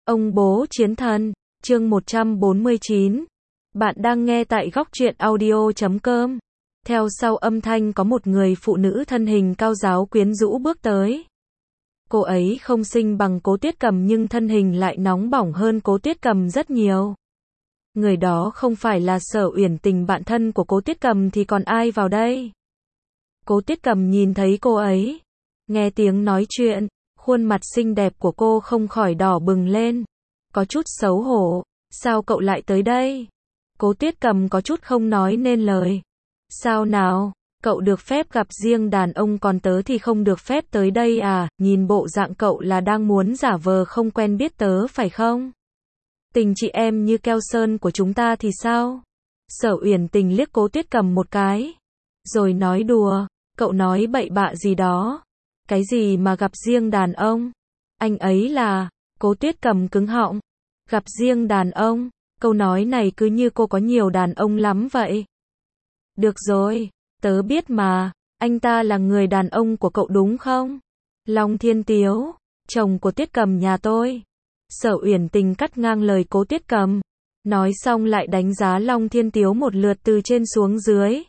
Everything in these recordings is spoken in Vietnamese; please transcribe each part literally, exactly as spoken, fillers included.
Ông bố chiến thần, chương một trăm bốn mươi chín. Bạn đang nghe tại góc truyện audio chấm com. Theo sau âm thanh có một người phụ nữ thân hình cao ráo quyến rũ bước tới. Cô ấy không xinh bằng Cố Tuyết Cầm nhưng thân hình lại nóng bỏng hơn Cố Tuyết Cầm rất nhiều. Người đó không phải là Sở Uyển Tình, bạn thân của Cố Tuyết Cầm thì còn ai vào đây? Cố Tuyết Cầm nhìn thấy cô ấy, nghe tiếng nói chuyện, khuôn mặt xinh đẹp của cô không khỏi đỏ bừng lên, có chút xấu hổ. Sao cậu lại tới đây? Cố Tuyết Cầm có chút không nói nên lời. Sao nào, cậu được phép gặp riêng đàn ông còn tớ thì không được phép tới đây à? Nhìn bộ dạng cậu là đang muốn giả vờ không quen biết tớ phải không? Tình chị em như keo sơn của chúng ta thì sao? Sở Uyển Tình liếc Cố Tuyết Cầm một cái, rồi nói đùa, cậu nói bậy bạ gì đó? Cái gì mà gặp riêng đàn ông? Anh ấy là... Cố Tuyết Cầm cứng họng. Gặp riêng đàn ông? Câu nói này cứ như cô có nhiều đàn ông lắm vậy. Được rồi, tớ biết mà, anh ta là người đàn ông của cậu đúng không? Long Thiên Tiếu, chồng của Tuyết Cầm nhà tôi. Sở Uyển Tình cắt ngang lời Cố Tuyết Cầm, nói xong lại đánh giá Long Thiên Tiếu một lượt từ trên xuống dưới.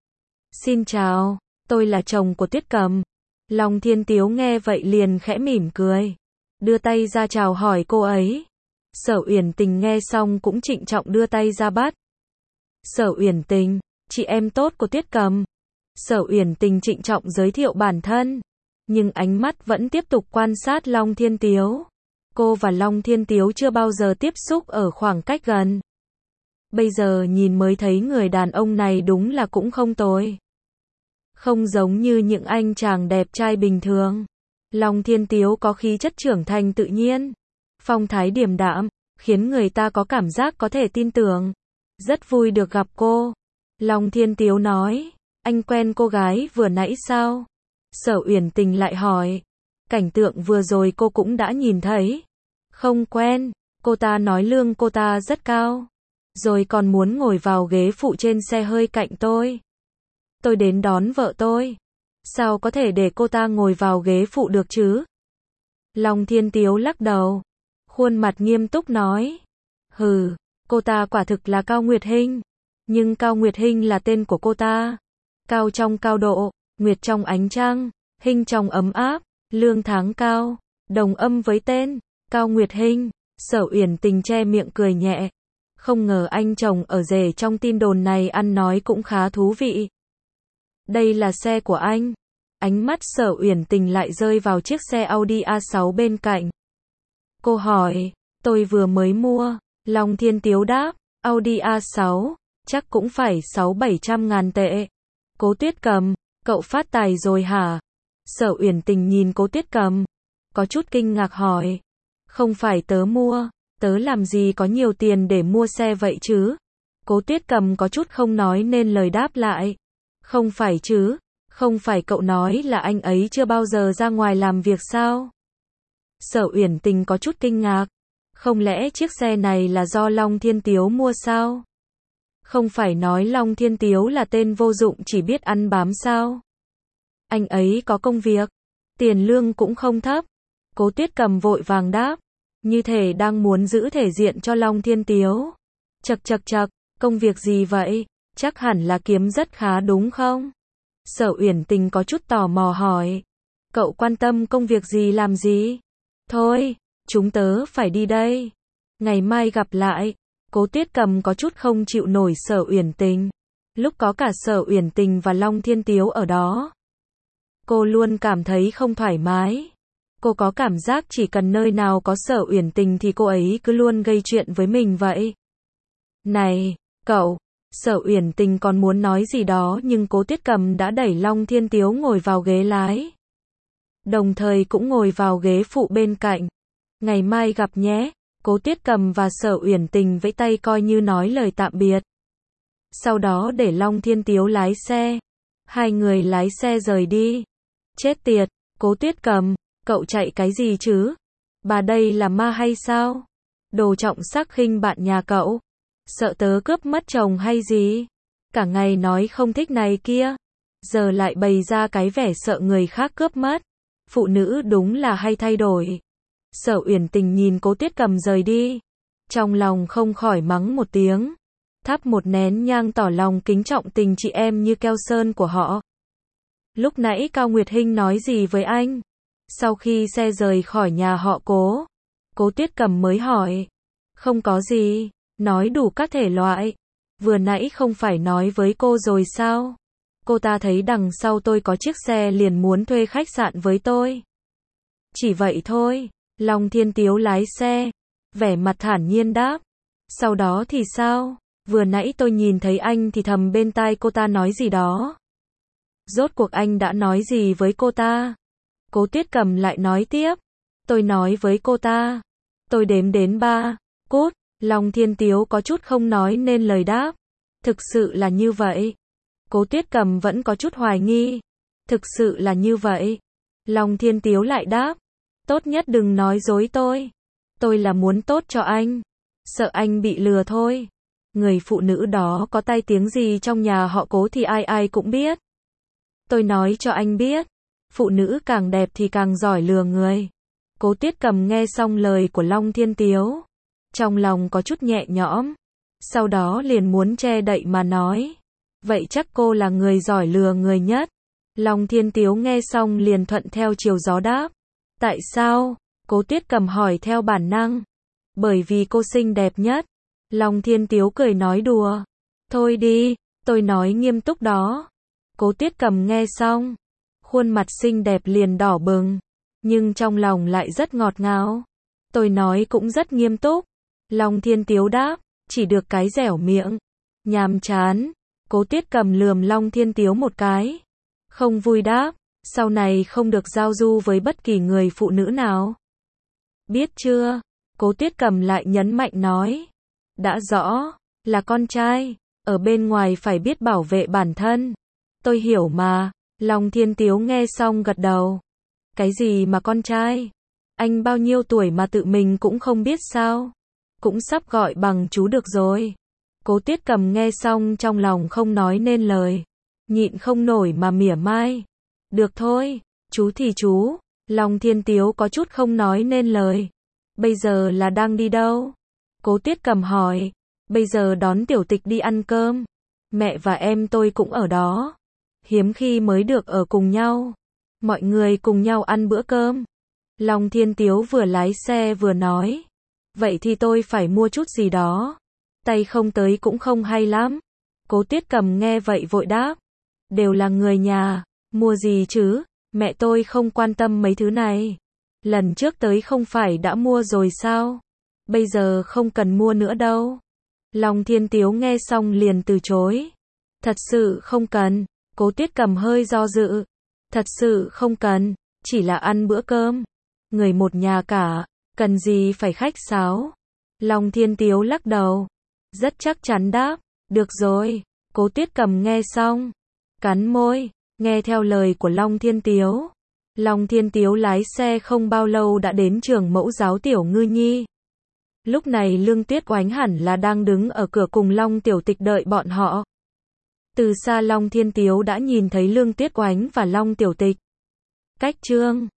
Xin chào, tôi là chồng của Tuyết Cầm. Long Thiên Tiếu nghe vậy liền khẽ mỉm cười, đưa tay ra chào hỏi cô ấy. Sở Uyển Tình nghe xong cũng trịnh trọng đưa tay ra bắt. Sở Uyển Tình, chị em tốt của Tuyết Cầm. Sở Uyển Tình trịnh trọng giới thiệu bản thân, nhưng ánh mắt vẫn tiếp tục quan sát Long Thiên Tiếu. Cô và Long Thiên Tiếu chưa bao giờ tiếp xúc ở khoảng cách gần. Bây giờ nhìn mới thấy người đàn ông này đúng là cũng không tồi. Không giống như những anh chàng đẹp trai bình thường. Long Thiên Tiếu có khí chất trưởng thành tự nhiên, phong thái điềm đạm, khiến người ta có cảm giác có thể tin tưởng. Rất vui được gặp cô. Long Thiên Tiếu nói, anh quen cô gái vừa nãy sao? Sở Uyển Tình lại hỏi. Cảnh tượng vừa rồi cô cũng đã nhìn thấy. Không quen, cô ta nói lương cô ta rất cao, rồi còn muốn ngồi vào ghế phụ trên xe hơi cạnh tôi. Tôi đến đón vợ tôi, sao có thể để cô ta ngồi vào ghế phụ được chứ? Long Thiên Tiếu lắc đầu, khuôn mặt nghiêm túc nói, hừ, cô ta quả thực là Cao Nguyệt Hinh, nhưng Cao Nguyệt Hinh là tên của cô ta. Cao trong cao độ, Nguyệt trong ánh trăng, Hinh trong ấm áp, lương tháng cao, đồng âm với tên Cao Nguyệt Hinh. Sở Uyển Tình che miệng cười nhẹ, không ngờ anh chồng ở rể trong tin đồn này ăn nói cũng khá thú vị. Đây là xe của anh. Ánh mắt Sở Uyển Tình lại rơi vào chiếc xe Audi A sáu bên cạnh. Cô hỏi, tôi vừa mới mua. Long Thiên Tiếu đáp, Audi A sáu, chắc cũng phải sáu bảy trăm ngàn tệ. Cố Tuyết Cầm, cậu phát tài rồi hả? Sở Uyển Tình nhìn Cố Tuyết Cầm, có chút kinh ngạc hỏi, không phải tớ mua, tớ làm gì có nhiều tiền để mua xe vậy chứ? Cố Tuyết Cầm có chút không nói nên lời đáp lại, không phải chứ, không phải cậu nói là anh ấy chưa bao giờ ra ngoài làm việc sao? Sở Uyển Tình có chút kinh ngạc, không lẽ chiếc xe này là do Long Thiên Tiếu mua sao? Không phải nói Long Thiên Tiếu là tên vô dụng chỉ biết ăn bám sao? Anh ấy có công việc, tiền lương cũng không thấp. Cố Tuyết Cầm vội vàng đáp, như thể đang muốn giữ thể diện cho Long Thiên Tiếu. Chậc chậc chậc, công việc gì vậy? Chắc hẳn là kiếm rất khá đúng không? Sở Uyển Tình có chút tò mò hỏi, cậu quan tâm công việc gì làm gì? Thôi, chúng tớ phải đi đây. Ngày mai gặp lại. Cố Tuyết Cầm có chút không chịu nổi Sở Uyển Tình. Lúc có cả Sở Uyển Tình và Long Thiên Tiếu ở đó, cô luôn cảm thấy không thoải mái. Cô có cảm giác chỉ cần nơi nào có Sở Uyển Tình thì cô ấy cứ luôn gây chuyện với mình vậy. Này, cậu, Sở Uyển Tình còn muốn nói gì đó nhưng Cố Tuyết Cầm đã đẩy Long Thiên Tiếu ngồi vào ghế lái, đồng thời cũng ngồi vào ghế phụ bên cạnh. Ngày mai gặp nhé. Cố Tuyết Cầm và Sở Uyển Tình vẫy tay coi như nói lời tạm biệt. Sau đó để Long Thiên Tiếu lái xe. Hai người lái xe rời đi. Chết tiệt, Cố Tuyết Cầm, cậu chạy cái gì chứ? Bà đây là ma hay sao? Đồ trọng sắc khinh bạn nhà cậu. Sợ tớ cướp mất chồng hay gì? Cả ngày nói không thích này kia, giờ lại bày ra cái vẻ sợ người khác cướp mất. Phụ nữ đúng là hay thay đổi. Sở Uyển Tình nhìn Cố Tuyết Cầm rời đi, trong lòng không khỏi mắng một tiếng, thắp một nén nhang tỏ lòng kính trọng tình chị em như keo sơn của họ. Lúc nãy Cao Nguyệt Hinh nói gì với anh? Sau khi xe rời khỏi nhà họ Cố, Cố Tuyết Cầm mới hỏi. Không có gì, nói đủ các thể loại. Vừa nãy không phải nói với cô rồi sao? Cô ta thấy đằng sau tôi có chiếc xe liền muốn thuê khách sạn với tôi. Chỉ vậy thôi. Long Thiên Tiếu lái xe, vẻ mặt thản nhiên đáp. Sau đó thì sao? Vừa nãy tôi nhìn thấy anh thì thầm bên tai cô ta nói gì đó. Rốt cuộc anh đã nói gì với cô ta? Cố Tuyết Cầm lại nói tiếp. Tôi nói với cô ta. Tôi đếm đến ba. Cút. Long Thiên Tiếu có chút không nói nên lời đáp. Thực sự là như vậy. Cố Tuyết Cầm vẫn có chút hoài nghi. Thực sự là như vậy. Long Thiên Tiếu lại đáp. Tốt nhất đừng nói dối tôi. Tôi là muốn tốt cho anh. Sợ anh bị lừa thôi. Người phụ nữ đó có tai tiếng gì trong nhà họ Cố thì ai ai cũng biết. Tôi nói cho anh biết. Phụ nữ càng đẹp thì càng giỏi lừa người. Cố Tuyết Cầm nghe xong lời của Long Thiên Tiếu, trong lòng có chút nhẹ nhõm. Sau đó liền muốn che đậy mà nói. Vậy chắc cô là người giỏi lừa người nhất. Long Thiên Tiếu nghe xong liền thuận theo chiều gió đáp. Tại sao? Cố Tuyết Cầm hỏi theo bản năng. Bởi vì cô xinh đẹp nhất. Long Thiên Tiếu cười nói đùa. Thôi đi, tôi nói nghiêm túc đó. Cố Tuyết Cầm nghe xong, khuôn mặt xinh đẹp liền đỏ bừng, nhưng trong lòng lại rất ngọt ngào. Tôi nói cũng rất nghiêm túc. Long Thiên Tiếu đáp, chỉ được cái dẻo miệng. Nhàm chán. Cố Tuyết Cầm lườm Long Thiên Tiếu một cái. Không vui đáp, sau này không được giao du với bất kỳ người phụ nữ nào. Biết chưa? Cố Tuyết Cầm lại nhấn mạnh nói. Đã rõ, là con trai, ở bên ngoài phải biết bảo vệ bản thân. Tôi hiểu mà. Long Thiên Tiếu nghe xong gật đầu. Cái gì mà con trai? Anh bao nhiêu tuổi mà tự mình cũng không biết sao? Cũng sắp gọi bằng chú được rồi. Cố Tuyết Cầm nghe xong trong lòng không nói nên lời. Nhịn không nổi mà mỉa mai. Được thôi, chú thì chú. Long Thiên Tiếu có chút không nói nên lời. Bây giờ là đang đi đâu? Cố Tuyết Cầm hỏi. Bây giờ đón Tiểu Tịch đi ăn cơm. Mẹ và em tôi cũng ở đó. Hiếm khi mới được ở cùng nhau. Mọi người cùng nhau ăn bữa cơm. Long Thiên Tiếu vừa lái xe vừa nói. Vậy thì tôi phải mua chút gì đó. Tay không tới cũng không hay lắm. Cố Tuyết Cầm nghe vậy vội đáp. Đều là người nhà. Mua gì chứ? Mẹ tôi không quan tâm mấy thứ này. Lần trước tới không phải đã mua rồi sao? Bây giờ không cần mua nữa đâu. Long Thiên Tiếu nghe xong liền từ chối. Thật sự không cần. Cố Tuyết Cầm hơi do dự. Thật sự không cần. Chỉ là ăn bữa cơm. Người một nhà cả. Cần gì phải khách sáo. Long Thiên Tiếu lắc đầu. Rất chắc chắn đáp. Được rồi. Cố Tuyết Cầm nghe xong, cắn môi, nghe theo lời của Long Thiên Tiếu. Long Thiên Tiếu lái xe không bao lâu đã đến trường mẫu giáo Tiểu Ngư Nhi. Lúc này Lương Tuyết Oánh hẳn là đang đứng ở cửa cùng Long Tiểu Tịch đợi bọn họ. Từ xa Long Thiên Tiếu đã nhìn thấy Lương Tuyết Oánh và Long Tiểu Tịch. Cách chương